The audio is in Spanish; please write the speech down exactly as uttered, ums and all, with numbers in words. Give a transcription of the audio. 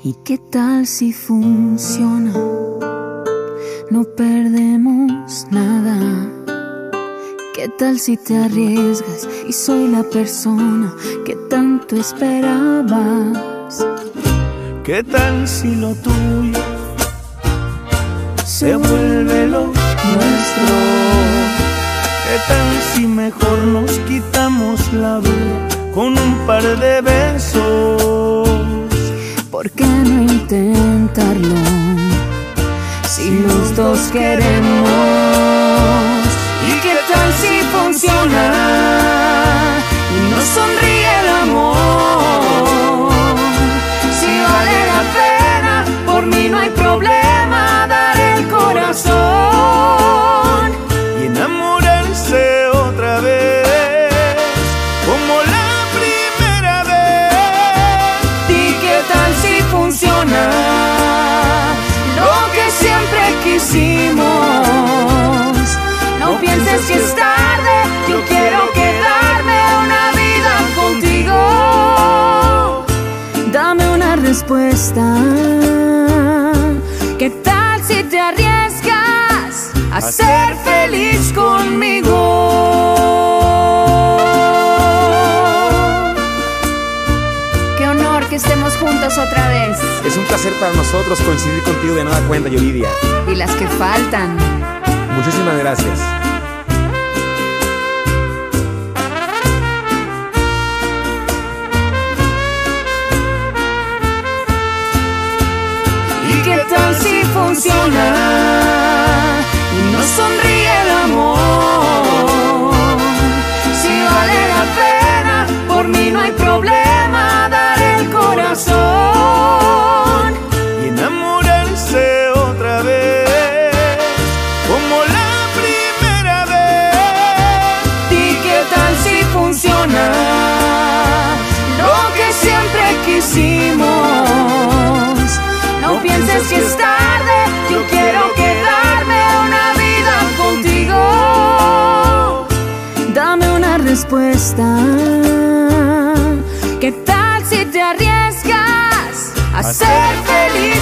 ¿Y qué tal si funciona? No perdemos nada. ¿Qué tal si te arriesgas y soy la persona que tanto esperabas? ¿Qué tal si lo tuyo se vuelve lo nuestro? ¿Qué tal si mejor nos quitamos la duda con un par de besos? ¿Por qué no intentarlo si los dos queremos? ¿Y qué tal si funciona y nos sonríe el amor? Si vale la pena, por mí no hay problema dar el corazón y enamorarse otra vez como la primera vez. ¿Y qué tal si funciona lo que siempre quisimos? No pienses que es tarde, yo quiero quedarme una vida contigo. Dame una respuesta. ¿Qué tal si te arriesgas a ser feliz conmigo? Qué honor que estemos juntos otra vez. Es un placer para nosotros coincidir contigo de nueva cuenta, Yuridia. Y las que faltan. Muchísimas gracias. ¿Y qué tal si funciona y nos sonríe el amor? Si vale la pena, por mí no hay problema dar el corazón Y enamorarse otra vez como la primera vez. ¿Y qué tal si funciona lo que siempre quisimos? No pienses que es tarde, yo quiero quedarme una vida contigo. Dame una respuesta. ¿Qué tal si te arriesgas a ser feliz